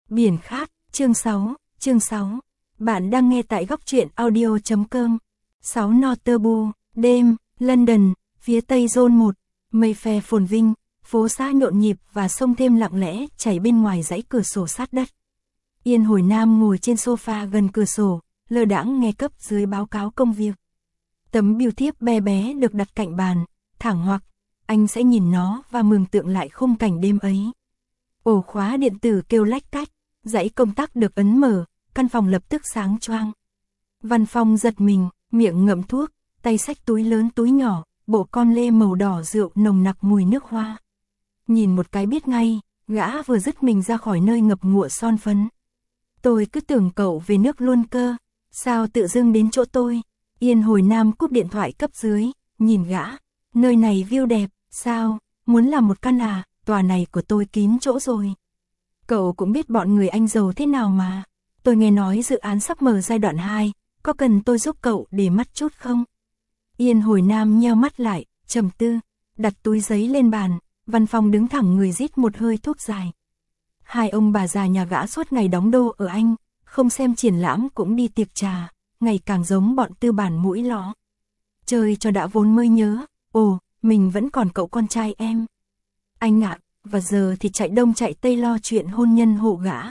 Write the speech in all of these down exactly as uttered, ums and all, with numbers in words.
Biển khát, chương sáu, chương sáu. Bạn đang nghe tại góc truyện audio chấm com. sáu Northerbu, đêm, London, phía tây Zone một, Mayfair phồn vinh, phố xá nhộn nhịp và sông thêm lặng lẽ chảy bên ngoài dãy cửa sổ sát đất. Yên Hồi Nam ngồi trên sofa gần cửa sổ, lơ đãng nghe cấp dưới báo cáo công việc. Tấm bưu thiếp bé bé được đặt cạnh bàn, thẳng hoặc, anh sẽ nhìn nó và mường tượng lại khung cảnh đêm ấy. Ổ khóa điện tử kêu lách cách, dãy công tắc được ấn mở, căn phòng lập tức sáng choang. Văn Phong giật mình, miệng ngậm thuốc, tay xách túi lớn túi nhỏ, bộ con lê màu đỏ rượu nồng nặc mùi nước hoa. Nhìn một cái biết ngay, gã vừa dứt mình ra khỏi nơi ngập ngụa son phấn. Tôi cứ tưởng cậu về nước luôn cơ, sao tự dưng đến chỗ tôi? Yên Hồi Nam cúp điện thoại cấp dưới, nhìn gã, nơi này view đẹp, sao, muốn làm một căn à, tòa này của tôi kín chỗ rồi. Cậu cũng biết bọn người anh giàu thế nào mà, tôi nghe nói dự án sắp mở giai đoạn hai, có cần tôi giúp cậu để mắt chút không? Yên Hồi Nam nheo mắt lại, trầm tư, đặt túi giấy lên bàn, Văn Phong đứng thẳng người rít một hơi thuốc dài. Hai ông bà già nhà gã suốt ngày đóng đô ở Anh, không xem triển lãm cũng đi tiệc trà, ngày càng giống bọn tư bản mũi ló. Chơi cho đã vốn mới nhớ, ồ, mình vẫn còn cậu con trai em. Anh ạ, và giờ thì chạy đông chạy tây lo chuyện hôn nhân hộ gã.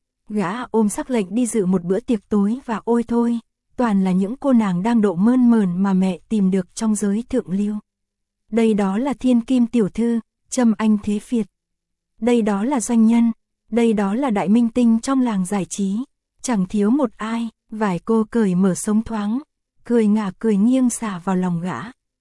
Gã ôm sắc lệnh đi dự một bữa tiệc tối và ôi thôi, toàn là những cô nàng đang độ mơn mờn mà mẹ tìm được trong giới thượng lưu. Đây đó là thiên kim tiểu thư, Trâm Anh Thế Phiệt. Đây đó là doanh nhân, đây đó là đại minh tinh trong làng giải trí, chẳng thiếu một ai, vài cô cởi mở sống thoáng, cười ngả cười nghiêng xả vào lòng gã.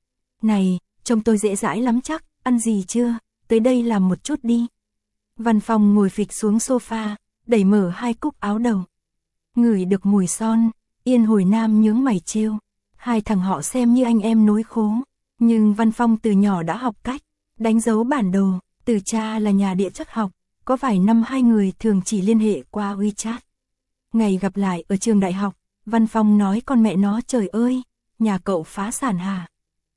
Này, trông tôi dễ dãi lắm chắc, ăn gì chưa, tới đây làm một chút đi. Văn Phong ngồi phịch xuống sofa, đẩy mở hai cúc áo đầu. Ngửi được mùi son, Yên Hồi Nam nhướng mày trêu. Hai thằng họ xem như anh em nối khố, nhưng Văn Phong từ nhỏ đã học cách đánh dấu bản đồ, từ cha là nhà địa chất học, có vài năm hai người thường chỉ liên hệ qua WeChat. Ngày gặp lại ở trường đại học, Văn Phong nói con mẹ nó trời ơi, nhà cậu phá sản hả?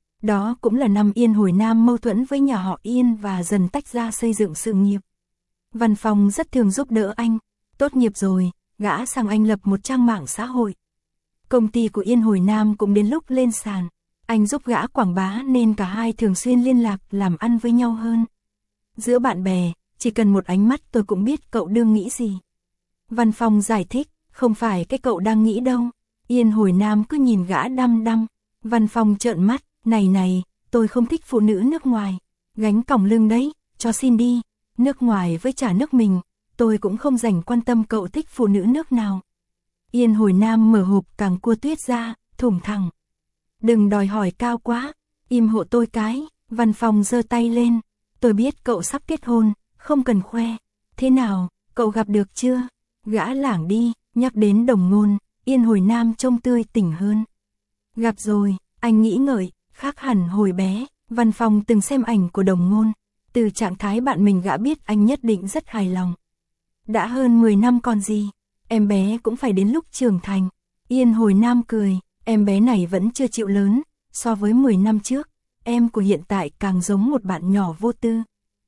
Đó cũng là năm Yên Hồi Nam mâu thuẫn với nhà họ Yên và dần tách ra xây dựng sự nghiệp. Văn Phong rất thường giúp đỡ anh, tốt nghiệp rồi, gã sang Anh lập một trang mạng xã hội. Công ty của Yên Hồi Nam cũng đến lúc lên sàn, anh giúp gã quảng bá nên cả hai thường xuyên liên lạc làm ăn với nhau hơn. Giữa bạn bè, chỉ cần một ánh mắt tôi cũng biết cậu đương nghĩ gì. Văn Phong giải thích, không phải cái cậu đang nghĩ đâu. Yên Hồi Nam cứ nhìn gã đăm đăm. Văn Phong trợn mắt, này này, tôi không thích phụ nữ nước ngoài. Gánh còng lưng đấy, cho xin đi. Nước ngoài với trả nước mình, tôi cũng không dành quan tâm cậu thích phụ nữ nước nào. Yên Hồi Nam mở hộp càng cua tuyết ra, thủng thẳng. Đừng đòi hỏi cao quá, im hộ tôi cái. Văn Phong giơ tay lên. Tôi biết cậu sắp kết hôn, không cần khoe. Thế nào, cậu gặp được chưa? Gã lảng đi, nhắc đến Đồng Ngôn, Yên Hồi Nam trông tươi tỉnh hơn. Gặp rồi, anh nghĩ ngợi, khác hẳn hồi bé, Văn Phong từng xem ảnh của Đồng Ngôn. Từ trạng thái bạn mình gã biết anh nhất định rất hài lòng. Đã hơn mười năm còn gì, em bé cũng phải đến lúc trưởng thành. Yên Hồi Nam cười, em bé này vẫn chưa chịu lớn, so với mười năm trước, em của hiện tại càng giống một bạn nhỏ vô tư.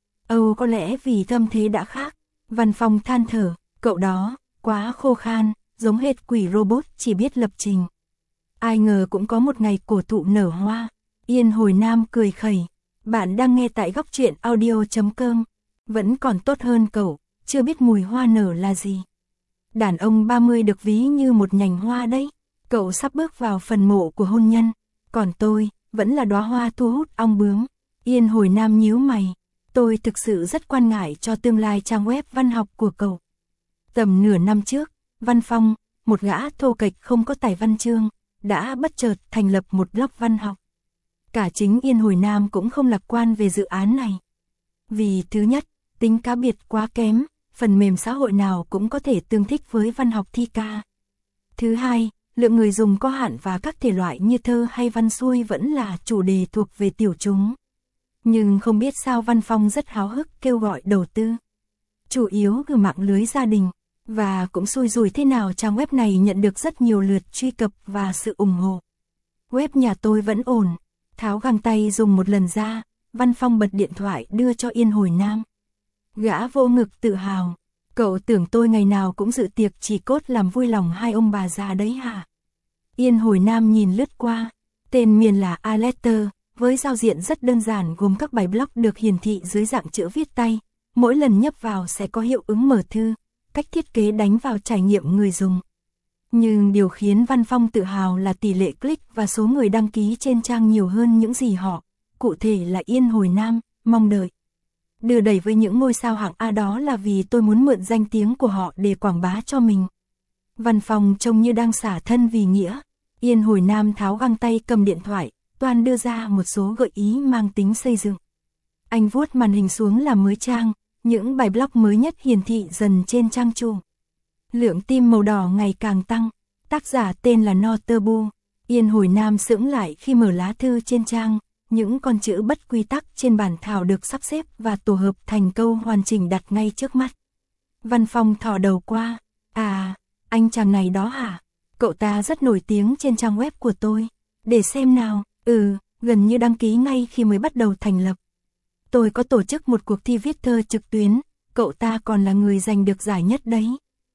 Âu có lẽ vì tâm thế đã khác, Văn Phong than thở, cậu đó, quá khô khan, giống hệt quỷ robot chỉ biết lập trình. Ai ngờ cũng có một ngày cổ thụ nở hoa. Yên Hồi Nam cười khẩy, bạn đang nghe tại góc truyện audio chấm com. Vẫn còn tốt hơn cậu, chưa biết mùi hoa nở là gì. Đàn ông ba mươi được ví như một nhành hoa đấy, cậu sắp bước vào phần mộ của hôn nhân, còn tôi, vẫn là đóa hoa thu hút ong bướm. Yên Hồi Nam nhíu mày, tôi thực sự rất quan ngại cho tương lai trang web văn học của cậu. Tầm nửa năm trước, Văn Phong, một gã thô kệch không có tài văn chương, đã bất chợt thành lập một blog văn học. Cả chính Yên Hồi Nam cũng không lạc quan về dự án này. Vì thứ nhất, tính cá biệt quá kém, phần mềm xã hội nào cũng có thể tương thích với văn học thi ca. Thứ hai, lượng người dùng có hạn và các thể loại như thơ hay văn xuôi vẫn là chủ đề thuộc về tiểu chúng. Nhưng không biết sao Văn Phong rất háo hức kêu gọi đầu tư. Chủ yếu từ mạng lưới gia đình, và cũng xui rủi thế nào trang web này nhận được rất nhiều lượt truy cập và sự ủng hộ. Web nhà tôi vẫn ổn, tháo găng tay dùng một lần ra, Văn Phong bật điện thoại đưa cho Yên Hồi Nam. Gã vô ngực tự hào, Cậu tưởng tôi ngày nào cũng dự tiệc chỉ cốt làm vui lòng hai ông bà già đấy hả? Yên Hồi Nam nhìn lướt qua. Tên miền là iLetter, với giao diện rất đơn giản gồm các bài blog được hiển thị dưới dạng chữ viết tay. Mỗi lần nhấp vào sẽ có hiệu ứng mở thư, cách thiết kế đánh vào trải nghiệm người dùng. Nhưng điều khiến Văn Phong tự hào là tỷ lệ click và số người đăng ký trên trang nhiều hơn những gì họ, cụ thể là Yên Hồi Nam, mong đợi. Đưa đẩy với những ngôi sao hạng A đó là vì tôi muốn mượn danh tiếng của họ để quảng bá cho mình. Văn Phong trông như đang xả thân vì nghĩa. Yên Hồi Nam tháo găng tay cầm điện thoại, toan đưa ra một số gợi ý mang tính xây dựng. Anh vuốt màn hình xuống làm mới trang, những bài blog mới nhất hiển thị dần trên trang chủ. Lượng tim màu đỏ ngày càng tăng, tác giả tên là Noterbu. Yên Hồi Nam sững lại khi mở lá thư trên trang, những con chữ bất quy tắc trên bản thảo được sắp xếp và tổ hợp thành câu hoàn chỉnh đặt ngay trước mắt. Văn Phong thò đầu qua, à, anh chàng này đó hả? Cậu ta rất nổi tiếng trên trang web của tôi. Để xem nào, ừ, gần như đăng ký ngay khi mới bắt đầu thành lập. Tôi có tổ chức một cuộc thi viết thơ trực tuyến, cậu ta còn là người giành được giải nhất đấy.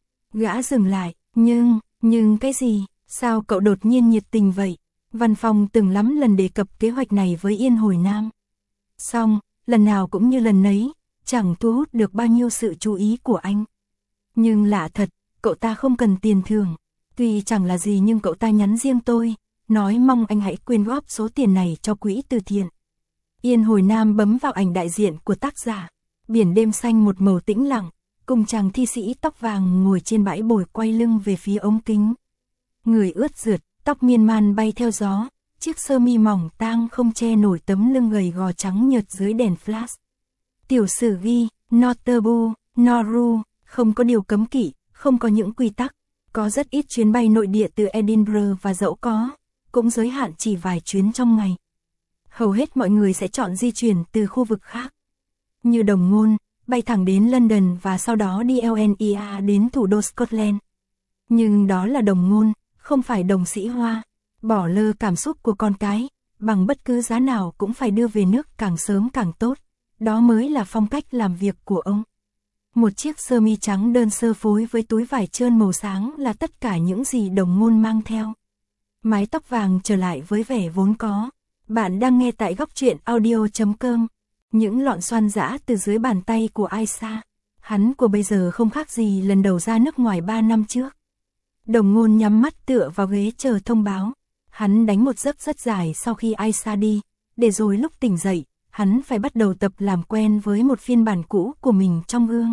Gã dừng lại, nhưng, nhưng cái gì, sao cậu đột nhiên nhiệt tình vậy? Văn Phong từng lắm lần đề cập kế hoạch này với Yên Hồi Nam. Xong, lần nào cũng như lần nấy, chẳng thu hút được bao nhiêu sự chú ý của anh. Nhưng lạ thật, cậu ta không cần tiền thưởng. Tuy chẳng là gì nhưng cậu ta nhắn riêng tôi, nói mong anh hãy quyên góp số tiền này cho quỹ từ thiện. Yên Hồi Nam bấm vào ảnh đại diện của tác giả. Biển đêm xanh một màu tĩnh lặng, cùng chàng thi sĩ tóc vàng ngồi trên bãi bồi quay lưng về phía ống kính. Người ướt rượt, tóc miên man bay theo gió, chiếc sơ mi mỏng tang không che nổi tấm lưng gầy gò trắng nhợt dưới đèn flash. Tiểu sử ghi, Noterbu, Noru, không có điều cấm kỵ, không có những quy tắc, có rất ít chuyến bay nội địa từ Edinburgh và dẫu có, cũng giới hạn chỉ vài chuyến trong ngày. Hầu hết mọi người sẽ chọn di chuyển từ khu vực khác. Như Đồng Ngôn, bay thẳng đến London và sau đó đi lờ en i a đến thủ đô Scotland. Nhưng đó là Đồng Ngôn, không phải Đồng Sĩ Hoa. Bỏ lơ cảm xúc của con cái, bằng bất cứ giá nào cũng phải đưa về nước càng sớm càng tốt. Đó mới là phong cách làm việc của ông. Một chiếc sơ mi trắng đơn sơ phối với túi vải trơn màu sáng là tất cả những gì Đồng Ngôn mang theo. Mái tóc vàng trở lại với vẻ vốn có. Bạn đang nghe tại góc truyện audio chấm com. Những lọn xoăn dã từ dưới bàn tay của Aisha. Hắn của bây giờ không khác gì lần đầu ra nước ngoài ba năm trước. Đồng Ngôn nhắm mắt tựa vào ghế chờ thông báo. Hắn đánh một giấc rất dài sau khi Aisha đi, để rồi lúc tỉnh dậy, hắn phải bắt đầu tập làm quen với một phiên bản cũ của mình trong gương.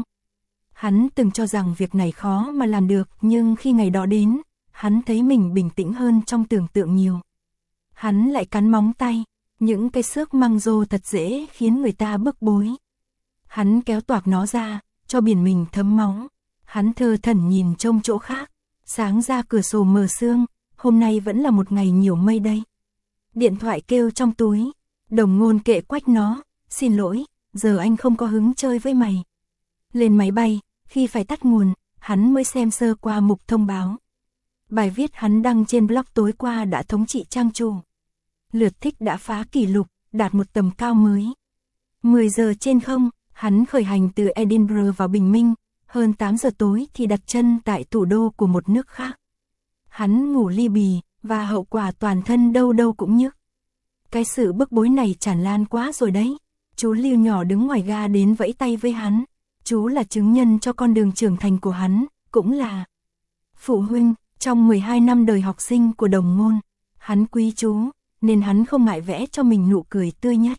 Hắn từng cho rằng việc này khó mà làm được, nhưng khi ngày đó đến, hắn thấy mình bình tĩnh hơn trong tưởng tượng nhiều. Hắn lại cắn móng tay, những cái xước măng rô thật dễ khiến người ta bức bối. Hắn kéo toạc nó ra, cho biển mình thấm máu. Hắn thơ thẩn nhìn trông chỗ khác, sáng ra cửa sổ mờ sương, hôm nay vẫn là một ngày nhiều mây đây. Điện thoại kêu trong túi, Đồng Ngôn kệ quách nó, xin lỗi, giờ anh không có hứng chơi với mày. Lên máy bay, khi phải tắt nguồn, hắn mới xem sơ qua mục thông báo. Bài viết hắn đăng trên blog tối qua đã thống trị trang chủ. Lượt thích đã phá kỷ lục, đạt một tầm cao mới. mười giờ trên không, hắn khởi hành từ Edinburgh vào Bình Minh, hơn tám giờ tối thì đặt chân tại thủ đô của một nước khác. Hắn ngủ li bì, và hậu quả toàn thân đâu đâu cũng nhức. Cái sự bức bối này tràn lan quá rồi đấy. Chú Lưu nhỏ đứng ngoài ga đến vẫy tay với hắn. Chú là chứng nhân cho con đường trưởng thành của hắn, cũng là phụ huynh. Trong mười hai năm đời học sinh của Đồng Ngôn, hắn quý chú, nên hắn không ngại vẽ cho mình nụ cười tươi nhất.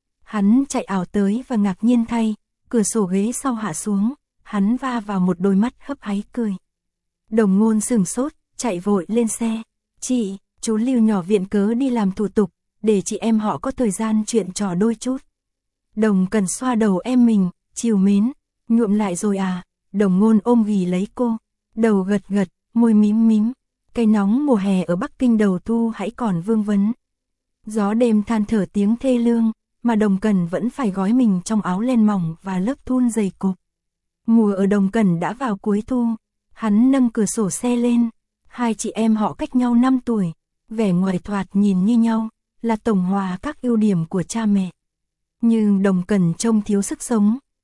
Hắn chạy ảo tới và ngạc nhiên thay, cửa sổ ghế sau hạ xuống, hắn va vào một đôi mắt hấp háy cười. Đồng Ngôn sửng sốt, chạy vội lên xe. Chị, chú Lưu nhỏ viện cớ đi làm thủ tục, để chị em họ có thời gian chuyện trò đôi chút. Đồng Cần xoa đầu em mình, chiều mến, nhuộm lại rồi à? Đồng Ngôn ôm ghì lấy cô, đầu gật gật, môi mím mím. Cái nóng mùa hè ở Bắc Kinh đầu thu hãy còn vương vấn. Gió đêm than thở tiếng thê lương, mà Đồng Cần vẫn phải gói mình trong áo len mỏng và lớp thun dày cộp. Mùa ở Đồng Cần đã vào cuối thu, hắn nâng cửa sổ xe lên. Hai chị em họ cách nhau năm tuổi, vẻ ngoài thoạt nhìn như nhau, là tổng hòa các ưu điểm của cha mẹ. Nhưng Đồng Cần trông thiếu sức sống,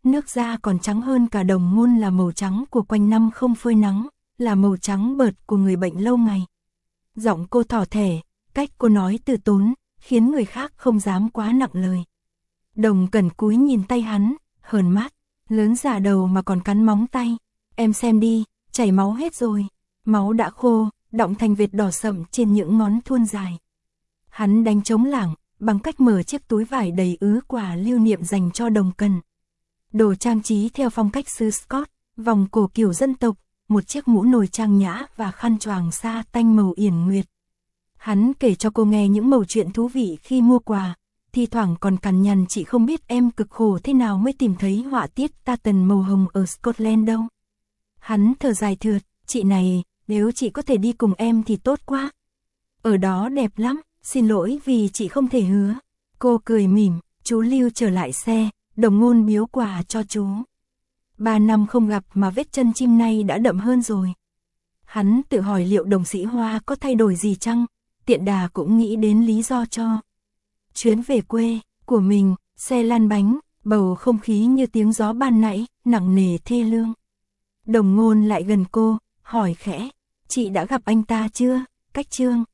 nước da còn trắng hơn cả Đồng Ngôn, là màu trắng của quanh năm không phơi nắng, là màu trắng bợt của người bệnh lâu ngày. Giọng cô thỏ thẻ, cách cô nói từ tốn, khiến người khác không dám quá nặng lời. Đồng Cẩn cúi nhìn tay hắn, hờn mát, lớn giả đầu mà còn cắn móng tay. Em xem đi, chảy máu hết rồi. Máu đã khô, đọng thành vệt đỏ sậm trên những ngón thuôn dài. Hắn đánh trống lảng, bằng cách mở chiếc túi vải đầy ứ quà lưu niệm dành cho Đồng Cẩn. Đồ trang trí theo phong cách xứ Scott, vòng cổ kiểu dân tộc, một chiếc mũ nồi trang nhã và khăn choàng sa tanh màu yển nguyệt. Hắn kể cho cô nghe những mẩu chuyện thú vị khi mua quà, thi thoảng còn cằn nhằn chị không biết em cực khổ thế nào mới tìm thấy họa tiết tartan màu hồng ở Scotland đâu. Hắn thở dài thượt, chị này, nếu chị có thể đi cùng em thì tốt quá. Ở đó đẹp lắm, xin lỗi vì chị không thể hứa. Cô cười mỉm, chú Lưu trở lại xe, Đồng Ngôn biếu quà cho chú. Ba năm không gặp mà vết chân chim nay đã đậm hơn rồi. Hắn tự hỏi liệu Đồng Sĩ Hoa có thay đổi gì chăng, tiện đà cũng nghĩ đến lý do cho chuyến về quê của mình, xe lăn bánh, bầu không khí như tiếng gió ban nãy, nặng nề thê lương. Đồng Ngôn lại gần cô, hỏi khẽ, chị đã gặp anh ta chưa, Cách Trương?